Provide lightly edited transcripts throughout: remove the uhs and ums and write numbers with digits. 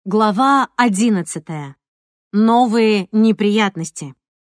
Глава 11. Новые неприятности.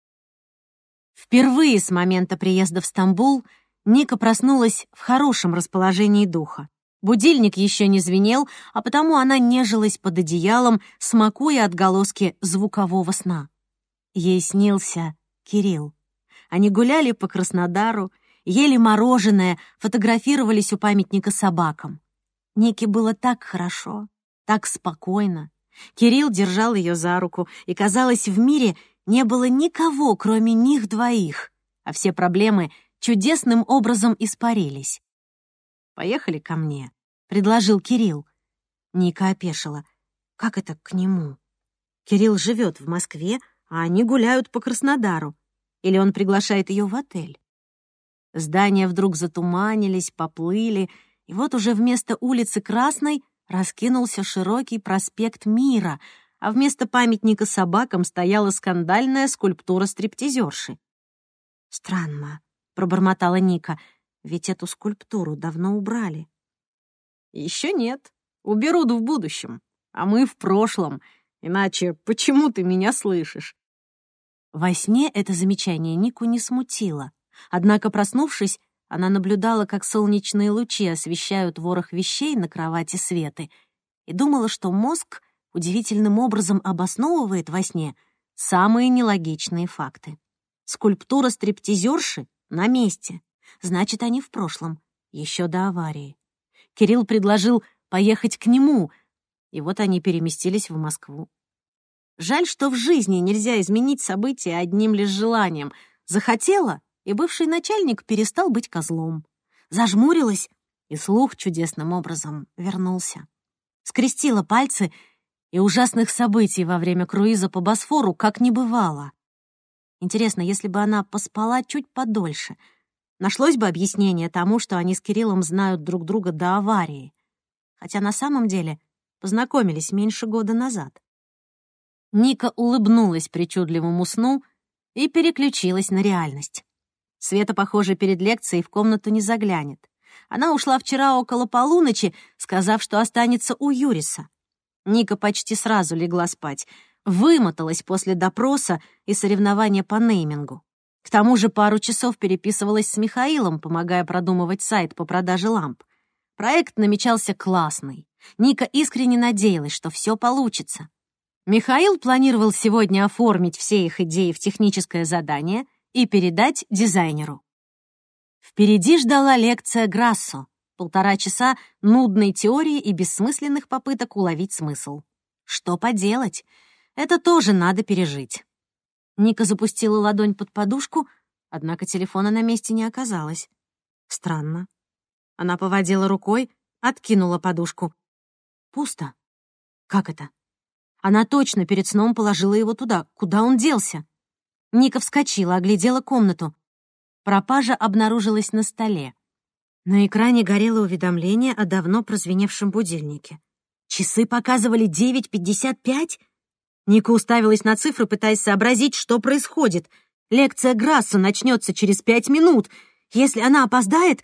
Впервые с момента приезда в Стамбул Ника проснулась в хорошем расположении духа. Будильник еще не звенел, а потому она нежилась под одеялом, смакуя отголоски звукового сна. Ей снился Кирилл. Они гуляли по Краснодару, ели мороженое, фотографировались у памятника собакам. Нике было так хорошо, так спокойно. Кирилл держал ее за руку, и, казалось, в мире не было никого, кроме них двоих, а все проблемы чудесным образом испарились. «Поехали ко мне», — предложил Кирилл. Ника опешила. «Как это к нему? Кирилл живет в Москве, а они гуляют по Краснодару. Или он приглашает ее в отель?» Здания вдруг затуманились, поплыли, и вот уже вместо улицы Красной раскинулся широкий проспект Мира, а вместо памятника собакам стояла скандальная скульптура стриптизерши. «Странно», — пробормотала Ника, — «ведь эту скульптуру давно убрали». «Еще нет. Уберут в будущем, а мы в прошлом. Иначе почему ты меня слышишь?» Во сне это замечание Нику не смутило. Однако, проснувшись, она наблюдала, как солнечные лучи освещают ворох вещей на кровати Светы, и думала, что мозг удивительным образом обосновывает во сне самые нелогичные факты. Скульптура стриптизерши на месте. Значит, они в прошлом, еще до аварии. Кирилл предложил поехать к нему, и вот они переместились в Москву. Жаль, что в жизни нельзя изменить события одним лишь желанием. Захотела, и бывший начальник перестал быть козлом. Зажмурилась, и слух чудесным образом вернулся. Скрестила пальцы, и ужасных событий во время круиза по Босфору как не бывало. Интересно, если бы она поспала чуть подольше, нашлось бы объяснение тому, что они с Кириллом знают друг друга до аварии. Хотя на самом деле познакомились меньше года назад. Ника улыбнулась причудливому сну и переключилась на реальность. Света, похоже, перед лекцией в комнату не заглянет. Она ушла вчера около полуночи, сказав, что останется у Юриса. Ника почти сразу легла спать, вымоталась после допроса и соревнования по неймингу. К тому же пару часов переписывалась с Михаилом, помогая продумывать сайт по продаже ламп. Проект намечался классный. Ника искренне надеялась, что все получится. Михаил планировал сегодня оформить все их идеи в техническое задание и передать дизайнеру. Впереди ждала лекция Грассо, 1,5 часа нудной теории и бессмысленных попыток уловить смысл. Что поделать? Это тоже надо пережить. Ника запустила ладонь под подушку, однако телефона на месте не оказалось. Странно. Она поводила рукой, откинула подушку. Пусто. Как это? Она точно перед сном положила его туда. Куда он делся? Ника вскочила, оглядела комнату. Пропажа обнаружилась на столе. На экране горело уведомление о давно прозвеневшем будильнике. Часы показывали 9:55. Ника уставилась на цифры, пытаясь сообразить, что происходит. Лекция Грассо начнется через 5 минут. Если она опоздает...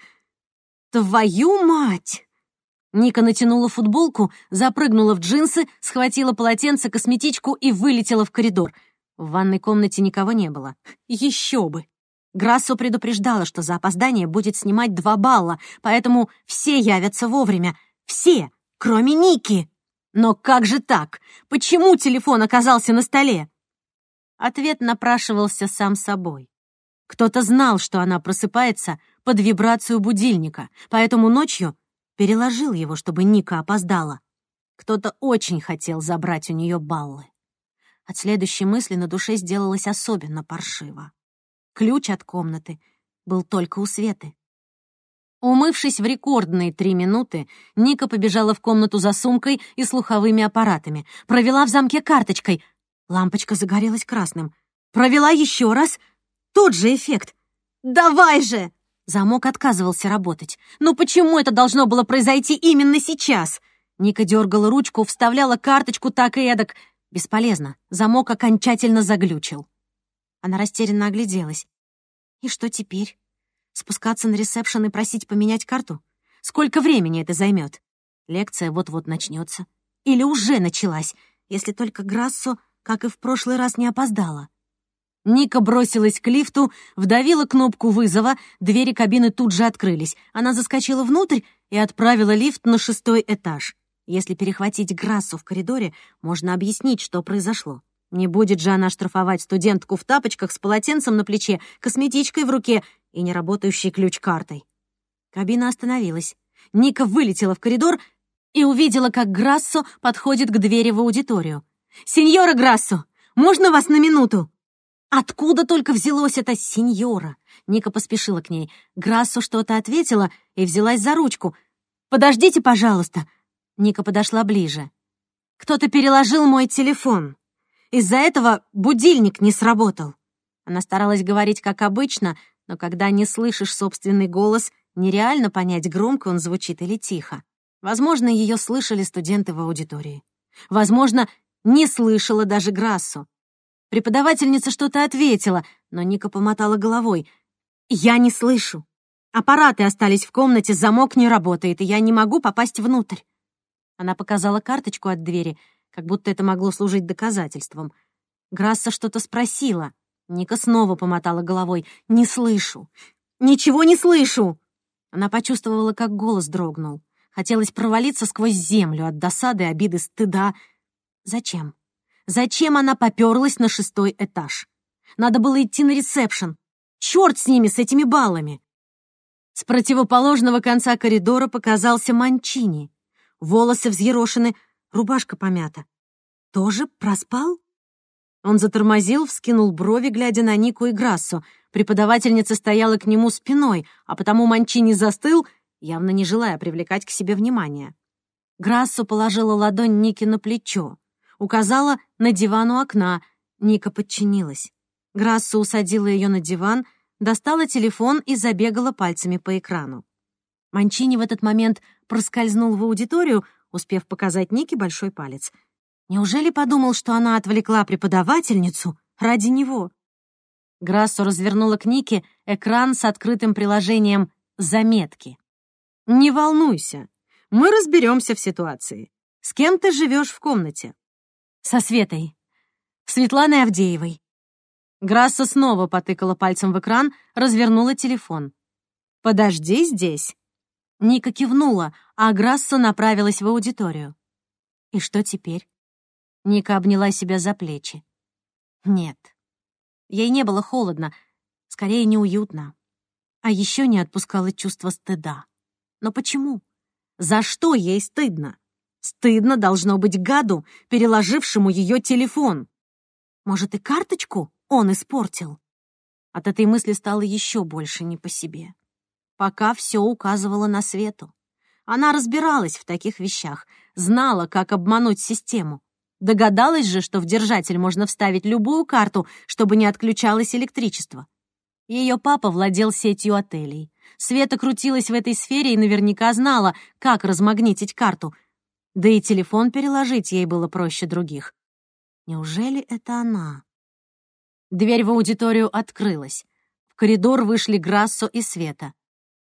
Твою мать! Ника натянула футболку, запрыгнула в джинсы, схватила полотенце, косметичку и вылетела в коридор. В ванной комнате никого не было. Еще бы! Грассо предупреждала, что за опоздание будет снимать 2 балла, поэтому все явятся вовремя. Все, кроме Ники. Но как же так? Почему телефон оказался на столе? Ответ напрашивался сам собой. Кто-то знал, что она просыпается под вибрацию будильника, поэтому ночью переложил его, чтобы Ника опоздала. Кто-то очень хотел забрать у нее баллы. От следующей мысли на душе сделалось особенно паршиво. Ключ от комнаты был только у Светы. Умывшись в рекордные 3 минуты, Ника побежала в комнату за сумкой и слуховыми аппаратами. Провела в замке карточкой. Лампочка загорелась красным. Провела еще раз. Тот же эффект. «Давай же!» Замок отказывался работать. «Ну почему это должно было произойти именно сейчас?» Ника дергала ручку, вставляла карточку так и эдак. Бесполезно. Замок окончательно заглючил. Она растерянно огляделась. И что теперь? Спускаться на ресепшн и просить поменять карту? Сколько времени это займет? Лекция вот-вот начнется. Или уже началась, если только Грассо, как и в прошлый раз, не опоздала. Ника бросилась к лифту, вдавила кнопку вызова, двери кабины тут же открылись. Она заскочила внутрь и отправила лифт на 6-й этаж. Если перехватить Грассо в коридоре, можно объяснить, что произошло. Не будет же она штрафовать студентку в тапочках с полотенцем на плече, косметичкой в руке и неработающей ключ-картой. Кабина остановилась. Ника вылетела в коридор и увидела, как Грассо подходит к двери в аудиторию. «Сеньора Грассо, можно вас на минуту?» Откуда только взялось это «сеньора»? Ника поспешила к ней. Грассо что-то ответила и взялась за ручку. «Подождите, пожалуйста». Ника подошла ближе. «Кто-то переложил мой телефон. Из-за этого будильник не сработал». Она старалась говорить как обычно, но когда не слышишь собственный голос, нереально понять, громко он звучит или тихо. Возможно, ее слышали студенты в аудитории. Возможно, не слышала даже Грассо. Преподавательница что-то ответила, но Ника помотала головой. «Я не слышу. Аппараты остались в комнате, замок не работает, и я не могу попасть внутрь». Она показала карточку от двери, как будто это могло служить доказательством. Грассо что-то спросила. Ника снова помотала головой. «Не слышу. Ничего не слышу!» Она почувствовала, как голос дрогнул. Хотелось провалиться сквозь землю от досады, обиды, стыда. Зачем? Зачем она попёрлась на 6-й этаж? Надо было идти на ресепшн. Чёрт с ними, с этими баллами! С противоположного конца коридора показался Манчини. Волосы взъерошены, рубашка помята. Тоже проспал? Он затормозил, вскинул брови, глядя на Нику и Грассо. Преподавательница стояла к нему спиной, а потому Манчини застыл, явно не желая привлекать к себе внимание. Грассо положила ладонь Нике на плечо. Указала на диван у окна. Ника подчинилась. Грассо усадила ее на диван, достала телефон и забегала пальцами по экрану. Манчини в этот момент проскользнул в аудиторию, успев показать Нике большой палец. Неужели подумал, что она отвлекла преподавательницу ради него? Грассо развернула к Нике экран с открытым приложением «Заметки». «Не волнуйся, мы разберемся в ситуации. С кем ты живешь в комнате?» «Со Светой. Светланой Авдеевой». Грассо снова потыкала пальцем в экран, развернула телефон. «Подожди здесь». Ника кивнула, а Грассо направилась в аудиторию. И что теперь? Ника обняла себя за плечи. Нет. Ей не было холодно, скорее неуютно. А еще не отпускало чувство стыда. Но почему? За что ей стыдно? Стыдно должно быть гаду, переложившему ее телефон. Может, и карточку он испортил? От этой мысли стало еще больше не по себе. Пока все указывало на Свету. Она разбиралась в таких вещах, знала, как обмануть систему. Догадалась же, что в держатель можно вставить любую карту, чтобы не отключалось электричество. Ее папа владел сетью отелей. Света крутилась в этой сфере и наверняка знала, как размагнитить карту. Да и телефон переложить ей было проще других. Неужели это она? Дверь в аудиторию открылась. В коридор вышли Грассо и Света.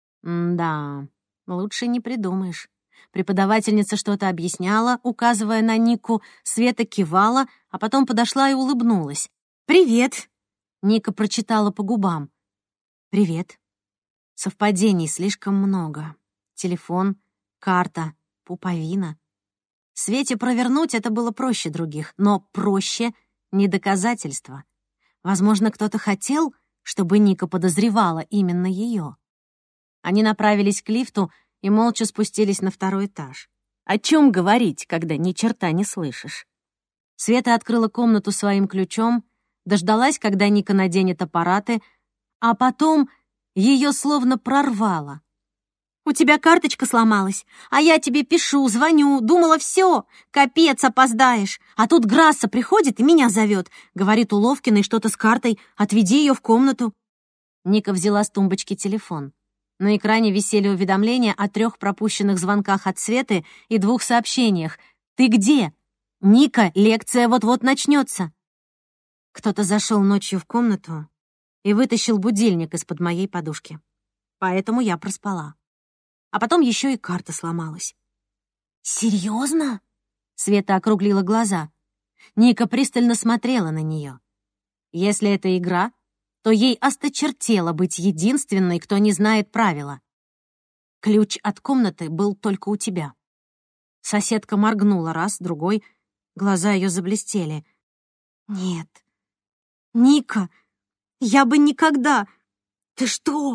Да, лучше не придумаешь. Преподавательница что-то объясняла, указывая на Нику. Света кивала, а потом подошла и улыбнулась. «Привет!» Ника прочитала по губам. «Привет». Совпадений слишком много. Телефон, карта, пуповина. Свете провернуть это было проще других, но проще не доказательство. Возможно, кто-то хотел, чтобы Ника подозревала именно ее. Они направились к лифту и молча спустились на 2-й этаж. О чем говорить, когда ни черта не слышишь? Света открыла комнату своим ключом, дождалась, когда Ника наденет аппараты, а потом ее словно прорвало. «У тебя карточка сломалась, а я тебе пишу, звоню, думала, все, капец, опоздаешь. А тут Грассо приходит и меня зовет, говорит у Ловкиной что-то с картой, отведи ее в комнату». Ника взяла с тумбочки телефон. На экране висели уведомления о 3 пропущенных звонках от Светы и 2 сообщениях. «Ты где? Ника, лекция вот-вот начнется». Кто-то зашел ночью в комнату и вытащил будильник из-под моей подушки. Поэтому я проспала. А потом еще и карта сломалась. «Серьезно?» Света округлила глаза. Ника пристально смотрела на нее. Если это игра, то ей осточертело быть единственной, кто не знает правила. Ключ от комнаты был только у тебя. Соседка моргнула раз, другой. Глаза ее заблестели. «Нет, Ника, я бы никогда... Ты что,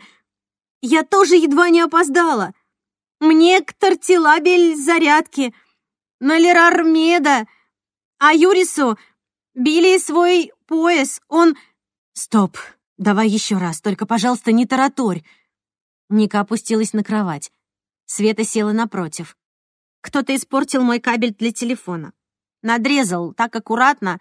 Я тоже едва не опоздала. Мне к Тортилабель зарядки, на Лерармеда, а Юрису били свой пояс, он...» «Стоп, давай еще раз, только, пожалуйста, не тараторь». Ника опустилась на кровать. Света села напротив. «Кто-то испортил мой кабель для телефона. Надрезал так аккуратно.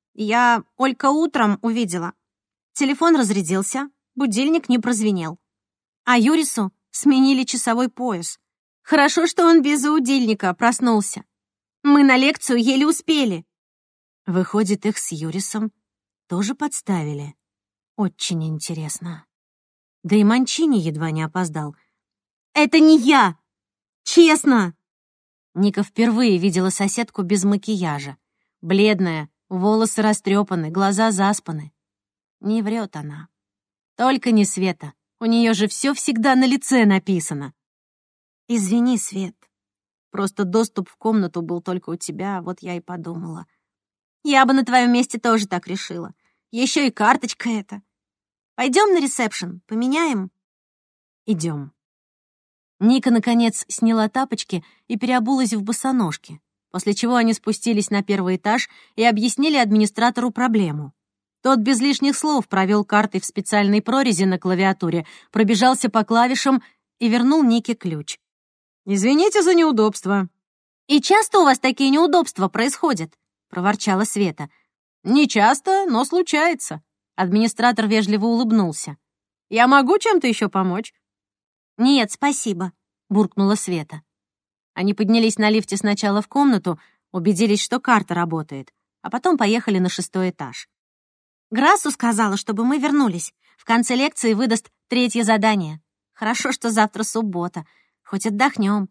Я Олька утром увидела. Телефон разрядился, будильник не прозвенел. А Юрису сменили часовой пояс. Хорошо, что он без будильника проснулся. Мы на лекцию еле успели». Выходит, их с Юрисом тоже подставили. Очень интересно. Да и Манчини едва не опоздал. «Это не я! Честно!» Ника впервые видела соседку без макияжа. Бледная, волосы растрепаны, глаза заспаны. Не врет она. Только не Света. У нее же все всегда на лице написано. «Извини, Свет. Просто доступ в комнату был только у тебя, вот я и подумала. Я бы на твоем месте тоже так решила. Еще и карточка эта. Пойдем на ресепшн, поменяем?» «Идем». Ника, наконец, сняла тапочки и переобулась в босоножки, после чего они спустились на первый этаж и объяснили администратору проблему. Тот без лишних слов провел картой в специальной прорези на клавиатуре, пробежался по клавишам и вернул Нике ключ. «Извините за неудобство». «И часто у вас такие неудобства происходят?» — проворчала Света. «Не часто, но случается». Администратор вежливо улыбнулся. «Я могу чем-то еще помочь?» «Нет, спасибо», — буркнула Света. Они поднялись на лифте сначала в комнату, убедились, что карта работает, а потом поехали на 6-й этаж. «Грассу сказала, чтобы мы вернулись. В конце лекции выдаст 3-е задание. Хорошо, что завтра суббота. Хоть отдохнем».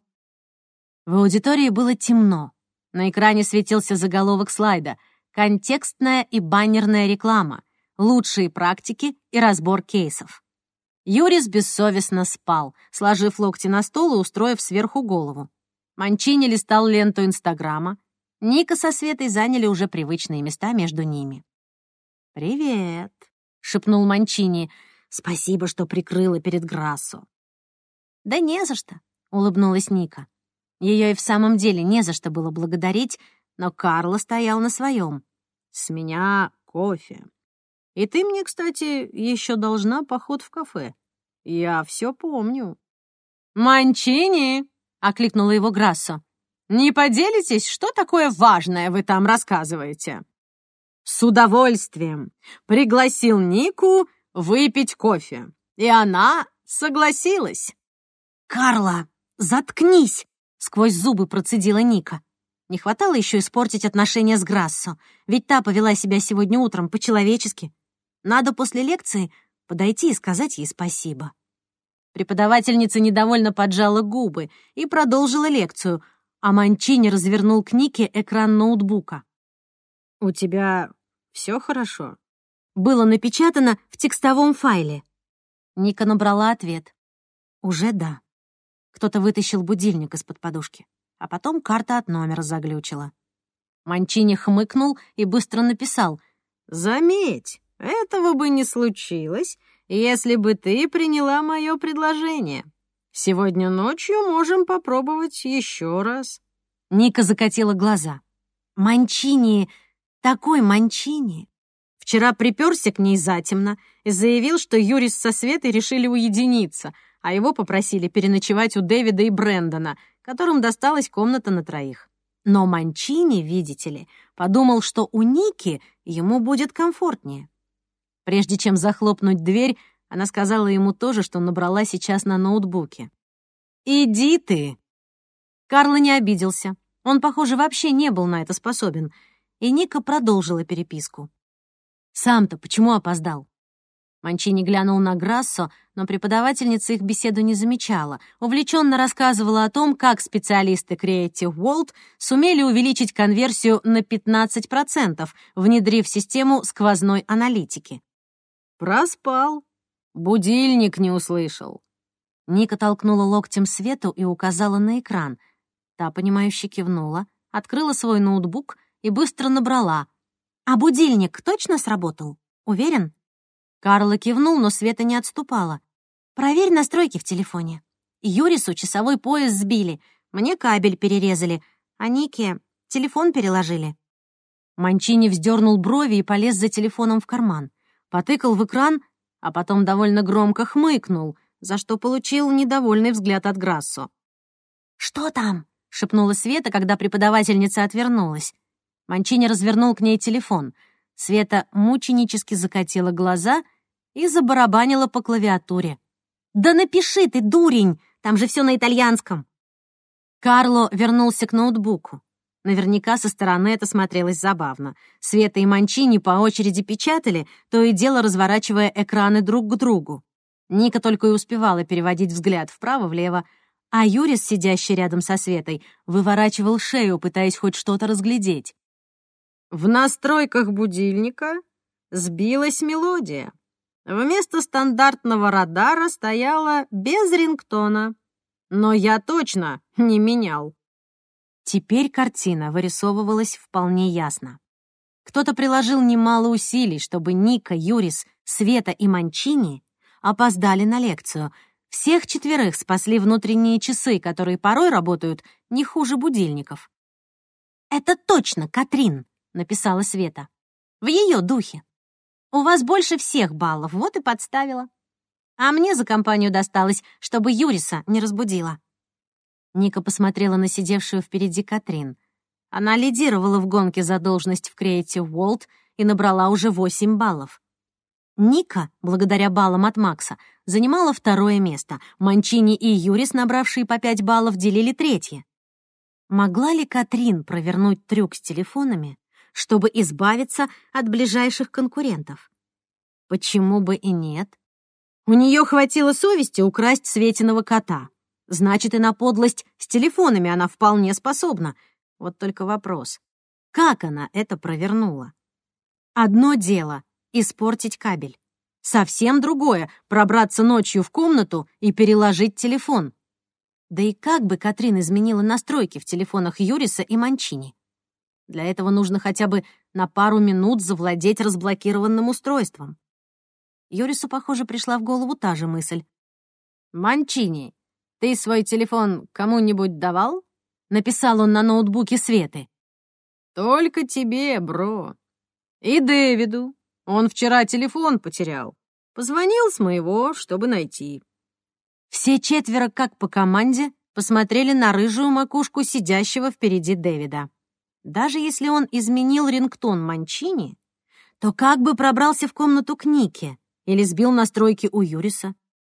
В аудитории было темно. На экране светился заголовок слайда «Контекстная и баннерная реклама. Лучшие практики и разбор кейсов». Юрис бессовестно спал, сложив локти на стол и устроив сверху голову. Манчини листал ленту Инстаграма. Ника со Светой заняли уже привычные места между ними. «Привет», — шепнул Манчини. «Спасибо, что прикрыла перед Грассо». «Да не за что», — улыбнулась Ника. Ее и в самом деле не за что было благодарить, но Карло стоял на своем. «С меня кофе. И ты мне, кстати, еще должна поход в кафе. Я все помню». «Манчини!» — окликнула его Грассо. «Не поделитесь, что такое важное вы там рассказываете?» «С удовольствием пригласил Нику выпить кофе, и она согласилась». «Карла, заткнись!» — сквозь зубы процедила Ника. Не хватало еще испортить отношения с Грассо, ведь та повела себя сегодня утром по-человечески. Надо после лекции подойти и сказать ей спасибо. Преподавательница недовольно поджала губы и продолжила лекцию, а Манчини развернул к Нике экран ноутбука. «У тебя все хорошо?» Было напечатано в текстовом файле. Ника набрала ответ. «Уже да». Кто-то вытащил будильник из-под подушки, а потом карта от номера заглючила. Манчини хмыкнул и быстро написал: «Заметь, этого бы не случилось, если бы ты приняла мое предложение. Сегодня ночью можем попробовать еще раз». Ника закатила глаза. Манчини, такой Манчини. Вчера приперся к ней затемно и заявил, что Юрис со Светой решили уединиться, а его попросили переночевать у Дэвида и Брэндона, которым досталась комната на 3. Но Манчини, видите ли, подумал, что у Ники ему будет комфортнее. Прежде чем захлопнуть дверь, она сказала ему то же, что набрала сейчас на ноутбуке. «Иди ты!» Карло не обиделся. Он, похоже, вообще не был на это способен. И Ника продолжила переписку. «Сам-то почему опоздал?» Манчини глянул на Грассо, но преподавательница их беседу не замечала. Увлеченно рассказывала о том, как специалисты Creative World сумели увеличить конверсию на 15%, внедрив систему сквозной аналитики. «Проспал. Будильник не услышал». Ника толкнула локтем Свету и указала на экран. Та, понимающе кивнула, открыла свой ноутбук и быстро набрала. «А будильник точно сработал? Уверен?» Карла кивнул, но Света не отступала. «Проверь настройки в телефоне. Юрису часовой пояс сбили, мне кабель перерезали, а Нике телефон переложили». Манчини вздернул брови и полез за телефоном в карман. Потыкал в экран, а потом довольно громко хмыкнул, за что получил недовольный взгляд от Грассо. «Что там?» — шепнула Света, когда преподавательница отвернулась. Манчини развернул к ней телефон. Света мученически закатила глаза и забарабанила по клавиатуре. «Да напиши ты, дурень! Там же все на итальянском!» Карло вернулся к ноутбуку. Наверняка со стороны это смотрелось забавно. Света и Манчини по очереди печатали, то и дело разворачивая экраны друг к другу. Ника только и успевала переводить взгляд вправо-влево, а Юрис, сидящий рядом со Светой, выворачивал шею, пытаясь хоть что-то разглядеть. В настройках будильника сбилась мелодия. Вместо стандартного радара стояла без рингтона. Но я точно не менял. Теперь картина вырисовывалась вполне ясно. Кто-то приложил немало усилий, чтобы Ника, Юрис, Света и Манчини опоздали на лекцию. Всех четверых спасли внутренние часы, которые порой работают не хуже будильников. «Это точно Катрин», — написала Света. «В ее духе. У вас больше всех баллов, вот и подставила. А мне за компанию досталось, чтобы Юриса не разбудила». Ника посмотрела на сидевшую впереди Катрин. Она лидировала в гонке за должность в Creative World и набрала уже 8 баллов. Ника, благодаря баллам от Макса, занимала 2-е место. Манчини и Юрис, набравшие по 5 баллов, делили 3-е. Могла ли Катрин провернуть трюк с телефонами, чтобы избавиться от ближайших конкурентов? Почему бы и нет? У нее хватило совести украсть Светиного кота. Значит, и на подлость с телефонами она вполне способна. Вот только вопрос, как она это провернула? Одно дело — испортить кабель. Совсем другое — пробраться ночью в комнату и переложить телефон. Да и как бы Катрин изменила настройки в телефонах Юриса и Манчини? Для этого нужно хотя бы на пару минут завладеть разблокированным устройством. Юрису, похоже, пришла в голову та же мысль. «Манчини, ты свой телефон кому-нибудь давал?» — написал он на ноутбуке Светы. «Только тебе, бро. И Дэвиду. Он вчера телефон потерял. Позвонил с моего, чтобы найти». Все четверо, как по команде, посмотрели на рыжую макушку сидящего впереди Дэвида. Даже если он изменил рингтон Манчини, то как бы пробрался в комнату к Нике или сбил настройки у Юриса?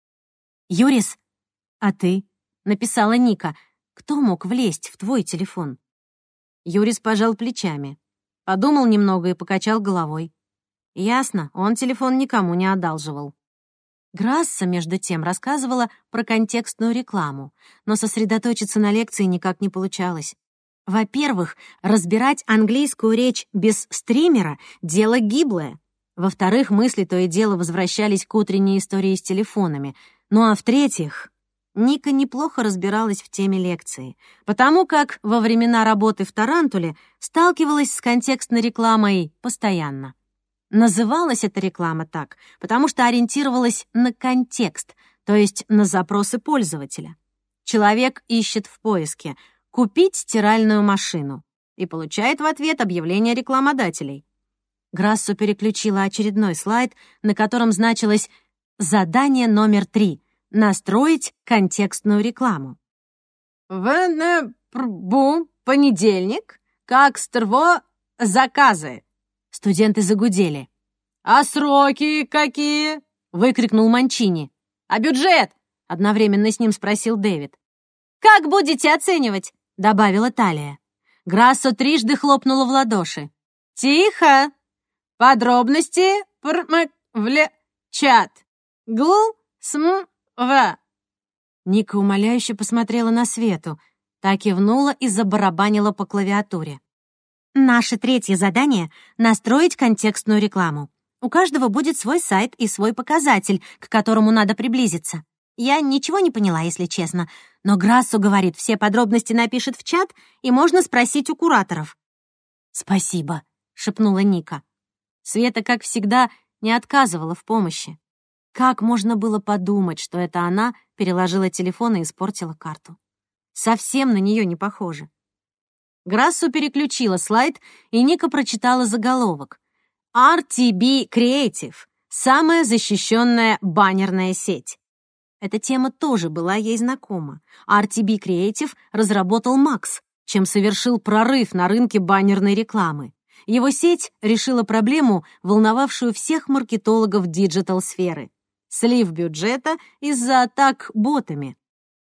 «Юрис, а ты?» — написала Ника. «Кто мог влезть в твой телефон?» Юрис пожал плечами, подумал немного и покачал головой. Ясно, он телефон никому не одалживал. Грасса, между тем, рассказывала про контекстную рекламу, но сосредоточиться на лекции никак не получалось. Во-первых, разбирать английскую речь без стримера — дело гиблое. Во-вторых, мысли то и дело возвращались к утренней истории с телефонами. Ну а в-третьих, Ника неплохо разбиралась в теме лекции, потому как во времена работы в Тарантуле сталкивалась с контекстной рекламой постоянно. Называлась эта реклама так, потому что ориентировалась на контекст, то есть на запросы пользователя. Человек ищет в поиске «купить стиральную машину» и получает в ответ объявление рекламодателей. Грассо переключила очередной слайд, на котором значилось «Задание номер 3. Настроить контекстную рекламу». «В понедельник, как стерво заказы». Студенты загудели. «А сроки какие?» — выкрикнул Манчини. «А бюджет?» — одновременно с ним спросил Дэвид. «Как будете оценивать?» — добавила Талия. Грассо трижды хлопнула в ладоши. «Тихо! Подробности чат, в. Ника умоляюще посмотрела на Свету, та кивнула и забарабанила по клавиатуре. Наше третье задание — настроить контекстную рекламу. У каждого будет свой сайт и свой показатель, к которому надо приблизиться. Я ничего не поняла, если честно, но Грассо говорит, все подробности напишет в чат, и можно спросить у кураторов. «Спасибо», — шепнула Ника. Света, как всегда, не отказывала в помощи. Как можно было подумать, что это она переложила телефон и испортила карту? Совсем на нее не похоже. Грассо переключила слайд, и Ника прочитала заголовок. RTB Creative — самая защищенная баннерная сеть. Эта тема тоже была ей знакома. RTB Creative разработал Макс, чем совершил прорыв на рынке баннерной рекламы. Его сеть решила проблему, волновавшую всех маркетологов диджитал-сферы — слив бюджета из-за атак ботами.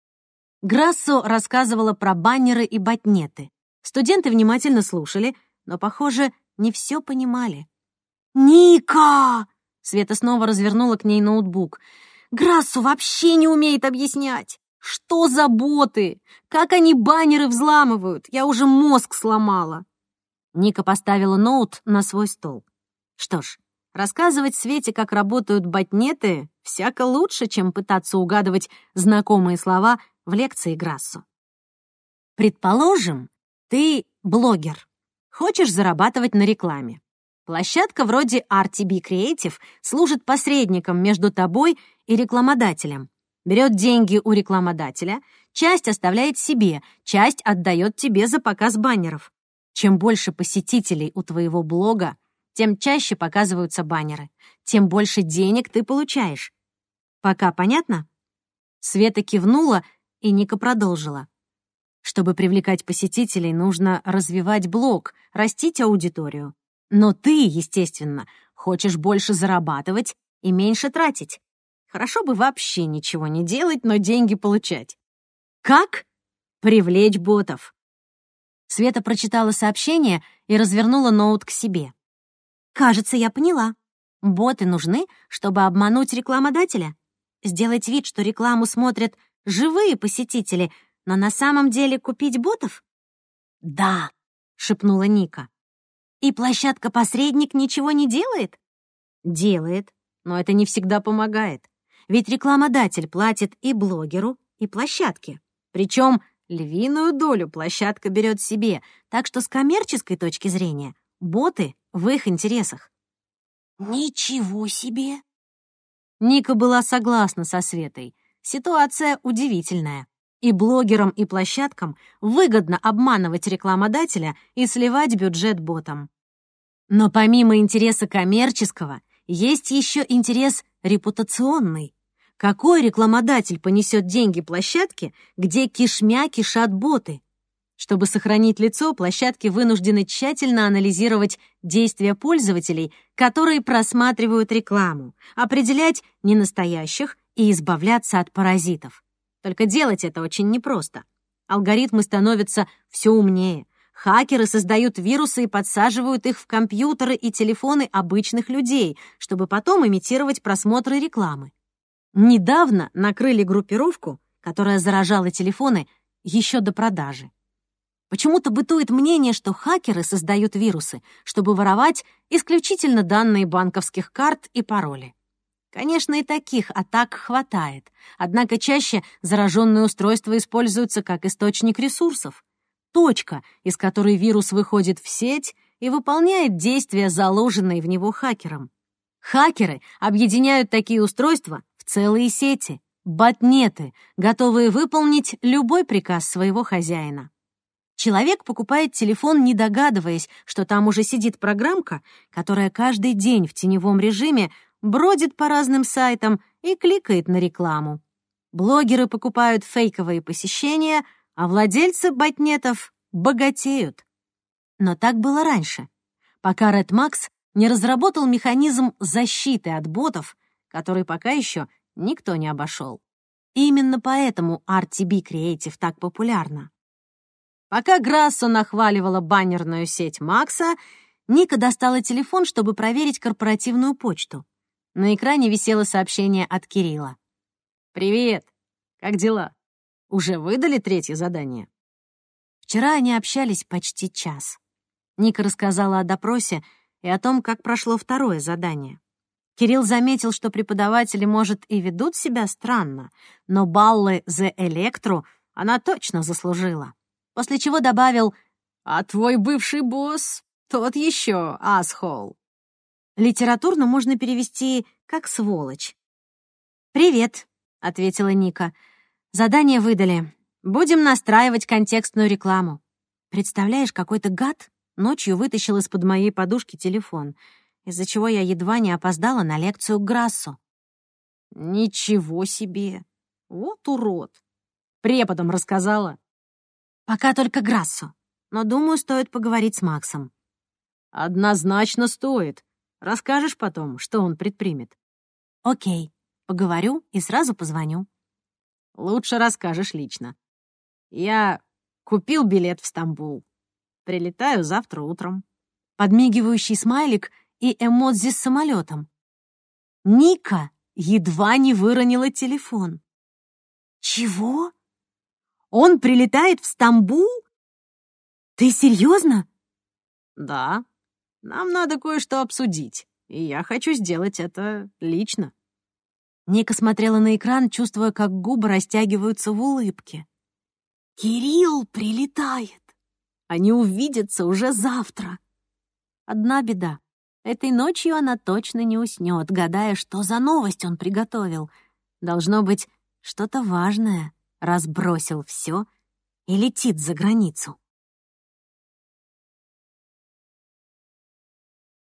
Грассо рассказывала про баннеры и ботнеты. Студенты внимательно слушали, но, похоже, не все понимали. «Ника!» — Света снова развернула к ней ноутбук. «Грассо вообще не умеет объяснять. Что за боты? Как они баннеры взламывают? Я уже мозг сломала». Ника поставила ноут на свой стол. Что ж, рассказывать Свете, как работают ботнеты, всяко лучше, чем пытаться угадывать знакомые слова в лекции Грассо. Предположим, ты блогер. Хочешь зарабатывать на рекламе. Площадка вроде RTB Creative служит посредником между тобой и рекламодателем. Берет деньги у рекламодателя, часть оставляет себе, часть отдает тебе за показ баннеров. Чем больше посетителей у твоего блога, тем чаще показываются баннеры, тем больше денег ты получаешь. Пока понятно? Света кивнула, и Ника продолжила. Чтобы привлекать посетителей, нужно развивать блог, растить аудиторию. Но ты, естественно, хочешь больше зарабатывать и меньше тратить. Хорошо бы вообще ничего не делать, но деньги получать. Как? Привлечь ботов. Света прочитала сообщение и развернула ноут к себе. Кажется, я поняла. Боты нужны, чтобы обмануть рекламодателя. Сделать вид, что рекламу смотрят живые посетители, но на самом деле купить ботов? Да, шепнула Ника. И площадка-посредник ничего не делает? Делает, но это не всегда помогает. Ведь рекламодатель платит и блогеру, и площадке. Причем львиную долю площадка берет себе, так что с коммерческой точки зрения боты в их интересах. Ничего себе! Ника была согласна со Светой. Ситуация удивительная. И блогерам, и площадкам выгодно обманывать рекламодателя и сливать бюджет ботам. Но помимо интереса коммерческого, есть еще интерес репутационный. Какой рекламодатель понесет деньги площадке, где кишмя кишат боты? Чтобы сохранить лицо, площадки вынуждены тщательно анализировать действия пользователей, которые просматривают рекламу, определять ненастоящих и избавляться от паразитов. Только делать это очень непросто. Алгоритмы становятся все умнее. Хакеры создают вирусы и подсаживают их в компьютеры и телефоны обычных людей, чтобы потом имитировать просмотры рекламы. Недавно накрыли группировку, которая заражала телефоны еще до продажи. Почему-то бытует мнение, что хакеры создают вирусы, чтобы воровать исключительно данные банковских карт и пароли. Конечно, и таких атак хватает, однако чаще зараженные устройства используются как источник ресурсов. Точка, из которой вирус выходит в сеть и выполняет действия, заложенные в него хакером. Хакеры объединяют такие устройства в целые сети, ботнеты, готовые выполнить любой приказ своего хозяина. Человек покупает телефон, не догадываясь, что там уже сидит программка, которая каждый день в теневом режиме бродит по разным сайтам и кликает на рекламу. Блогеры покупают фейковые посещения, а владельцы ботнетов богатеют. Но так было раньше, пока Red Max не разработал механизм защиты от ботов, который пока еще никто не обошел. И именно поэтому RTB Creative так популярна. Пока Грассо нахваливала баннерную сеть Макса, Ника достала телефон, чтобы проверить корпоративную почту. На экране висело сообщение от Кирилла. «Привет! Как дела? Уже выдали 3-е задание?» Вчера они общались почти час. Ника рассказала о допросе и о том, как прошло 2-е задание. Кирилл заметил, что преподаватели, может, и ведут себя странно, но баллы за Электру она точно заслужила. После чего добавил: «А твой бывший босс тот еще асхол». Литературно можно перевести как «сволочь». «Привет», — ответила Ника. «Задание выдали. Будем настраивать контекстную рекламу. Представляешь, какой-то гад ночью вытащил из-под моей подушки телефон, из-за чего я едва не опоздала на лекцию к Грассу». «Ничего себе! Вот урод! Преподам рассказала?» «Пока только Грассу, но, думаю, стоит поговорить с Максом». «Однозначно стоит. Расскажешь потом, что он предпримет?» «Окей, поговорю и сразу позвоню». «Лучше расскажешь лично. Я купил билет в Стамбул. Прилетаю завтра утром». Подмигивающий смайлик и эмодзи с самолетом. Ника едва не выронила телефон. «Чего? Он прилетает в Стамбул? Ты серьезно?» «Да. Нам надо кое-что обсудить, и я хочу сделать это лично». Ника смотрела на экран, чувствуя, как губы растягиваются в улыбке. «Кирилл прилетает. Они увидятся уже завтра». Одна беда. Этой ночью она точно не уснёт, гадая, что за новость он приготовил. Должно быть что-то важное, раз бросил всё и летит за границу.